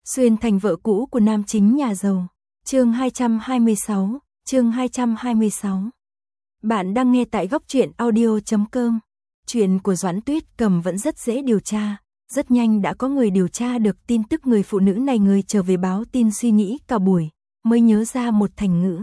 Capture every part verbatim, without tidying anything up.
Xuyên thành vợ cũ của nam chính nhà giàu. Chương hai trăm hai mươi sáu, chương hai trăm hai mươi sáu. Bạn đang nghe tại góc truyện audio chấm com. Chuyện của Doãn Tuyết Cầm vẫn rất dễ điều tra, rất nhanh đã có người điều tra được tin tức người phụ nữ này. Người trở về báo tin suy nghĩ cả buổi, mới nhớ ra một thành ngữ.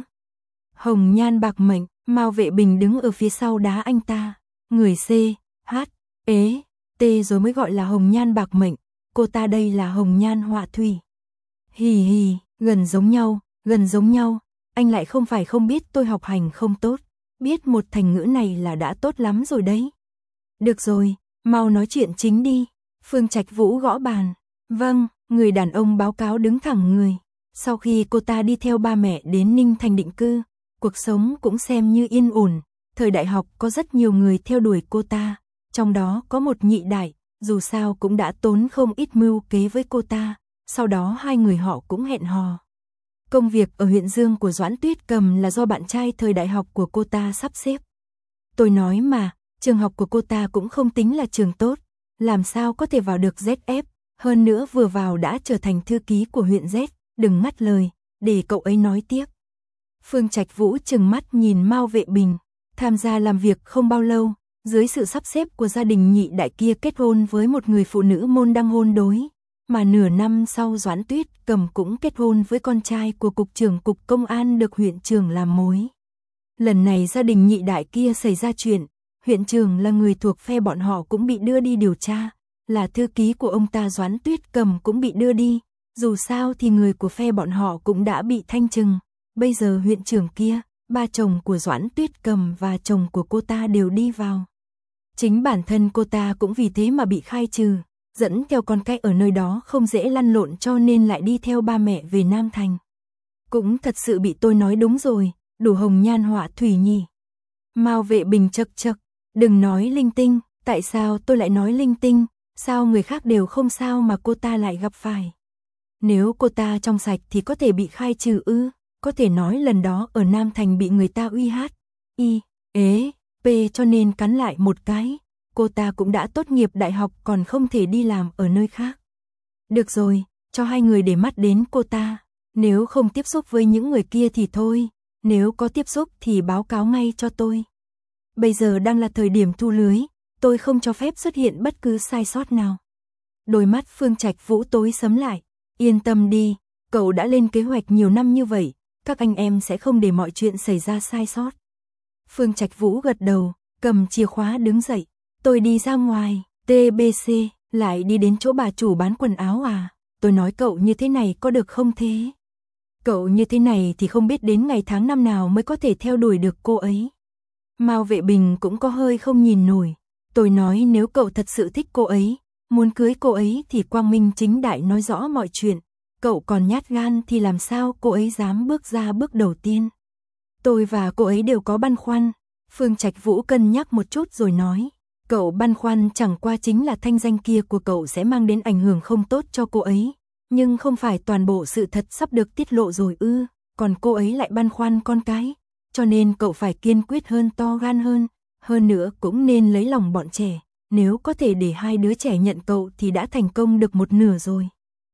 Hồng nhan bạc mệnh, Mao Vệ Bình đứng ở phía sau đá anh ta. Người C, H, ế, T rồi mới gọi là hồng nhan bạc mệnh, cô ta đây là hồng nhan họa thủy. Hì hì, gần giống nhau, gần giống nhau, anh lại không phải không biết tôi học hành không tốt, biết một thành ngữ này là đã tốt lắm rồi đấy. Được rồi, mau nói chuyện chính đi. Phương Trạch Vũ gõ bàn. Vâng, người đàn ông báo cáo đứng thẳng người. Sau khi cô ta đi theo ba mẹ đến Ninh Thành định cư, cuộc sống cũng xem như yên ổn. Thời đại học có rất nhiều người theo đuổi cô ta, trong đó có một nhị đại, dù sao cũng đã tốn không ít mưu kế với cô ta, sau đó hai người họ cũng hẹn hò. Công việc ở huyện Dương của Doãn Tuyết Cầm là do bạn trai thời đại học của cô ta sắp xếp. Tôi nói mà, trường học của cô ta cũng không tính là trường tốt, làm sao có thể vào được Z F, hơn nữa vừa vào đã trở thành thư ký của huyện Z, đừng ngắt lời, để cậu ấy nói tiếp. Phương Trạch Vũ trừng mắt nhìn Mao Vệ Bình, tham gia làm việc không bao lâu, dưới sự sắp xếp của gia đình nhị đại kia kết hôn với một người phụ nữ môn đăng hôn đối, mà nửa năm sau Doãn Tuyết Cầm cũng kết hôn với con trai của cục trưởng cục công an được huyện trưởng làm mối. Lần này gia đình nhị đại kia xảy ra chuyện, huyện trưởng là người thuộc phe bọn họ cũng bị đưa đi điều tra, là thư ký của ông ta Doãn Tuyết Cầm cũng bị đưa đi, dù sao thì người của phe bọn họ cũng đã bị thanh trừng. Bây giờ huyện trưởng kia, ba chồng của Doãn Tuyết Cầm và chồng của cô ta đều đi vào. Chính bản thân cô ta cũng vì thế mà bị khai trừ, dẫn theo con cái ở nơi đó không dễ lăn lộn cho nên lại đi theo ba mẹ về Nam Thành. Cũng thật sự bị tôi nói đúng rồi, đủ hồng nhan họa thủy nhỉ. Mao Vệ Bình chậc chậc, đừng nói linh tinh, tại sao tôi lại nói linh tinh, sao người khác đều không sao mà cô ta lại gặp phải. Nếu cô ta trong sạch thì có thể bị khai trừ ư, có thể nói lần đó ở Nam Thành bị người ta uy hát, y, ế, p cho nên cắn lại một cái, cô ta cũng đã tốt nghiệp đại học còn không thể đi làm ở nơi khác. Được rồi, cho hai người để mắt đến cô ta, nếu không tiếp xúc với những người kia thì thôi, nếu có tiếp xúc thì báo cáo ngay cho tôi. Bây giờ đang là thời điểm thu lưới, tôi không cho phép xuất hiện bất cứ sai sót nào. Đôi mắt Phương Trạch Vũ tối sầm lại, yên tâm đi, cậu đã lên kế hoạch nhiều năm như vậy, các anh em sẽ không để mọi chuyện xảy ra sai sót. Phương Trạch Vũ gật đầu, cầm chìa khóa đứng dậy, tôi đi ra ngoài, tê bê xê, lại đi đến chỗ bà chủ bán quần áo à, tôi nói cậu như thế này có được không thế? Cậu như thế này thì không biết đến ngày tháng năm nào mới có thể theo đuổi được cô ấy. Mao Vệ Bình cũng có hơi không nhìn nổi, tôi nói nếu cậu thật sự thích cô ấy, muốn cưới cô ấy thì quang minh chính đại nói rõ mọi chuyện, cậu còn nhát gan thì làm sao cô ấy dám bước ra bước đầu tiên. Tôi và cô ấy đều có băn khoăn, Phương Trạch Vũ cân nhắc một chút rồi nói, cậu băn khoăn chẳng qua chính là thanh danh kia của cậu sẽ mang đến ảnh hưởng không tốt cho cô ấy, nhưng không phải toàn bộ sự thật sắp được tiết lộ rồi ư, còn cô ấy lại băn khoăn con cái, cho nên cậu phải kiên quyết hơn, to gan hơn, hơn nữa cũng nên lấy lòng bọn trẻ, nếu có thể để hai đứa trẻ nhận cậu thì đã thành công được một nửa rồi.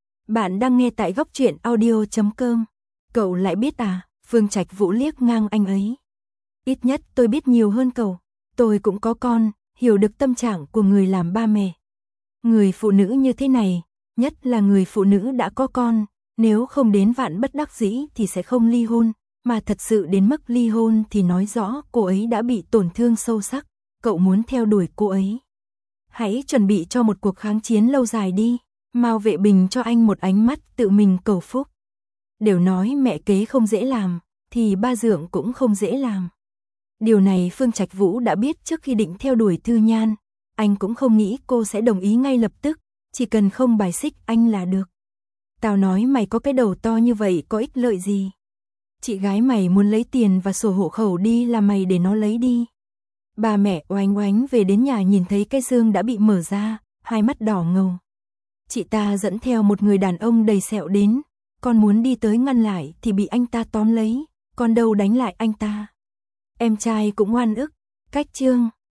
Bạn đang nghe tại góc truyện audio chấm com. Cậu lại biết à? Phương Trạch Vũ liếc ngang anh ấy. Ít nhất tôi biết nhiều hơn cậu. Tôi cũng có con, hiểu được tâm trạng của người làm ba mẹ. Người phụ nữ như thế này, nhất là người phụ nữ đã có con, nếu không đến vạn bất đắc dĩ thì sẽ không ly hôn, mà thật sự đến mức ly hôn thì nói rõ cô ấy đã bị tổn thương sâu sắc, cậu muốn theo đuổi cô ấy. Hãy chuẩn bị cho một cuộc kháng chiến lâu dài đi. Mao Vệ Bình cho anh một ánh mắt tự mình cầu phúc. Đều nói mẹ kế không dễ làm, thì ba dượng cũng không dễ làm. Điều này Phương Trạch Vũ đã biết trước khi định theo đuổi Thư Nhan, anh cũng không nghĩ cô sẽ đồng ý ngay lập tức, chỉ cần không bài xích anh là được. Tao nói mày có cái đầu to như vậy có ích lợi gì? Chị gái mày muốn lấy tiền và sổ hộ khẩu đi là mày để nó lấy đi. Bà mẹ oánh oánh về đến nhà nhìn thấy cái xương đã bị mở ra, hai mắt đỏ ngầu. Chị ta dẫn theo một người đàn ông đầy sẹo đến, con muốn đi tới ngăn lại thì bị anh ta tóm lấy, con đâu đánh lại anh ta. Em trai cũng oan ức, cách chương.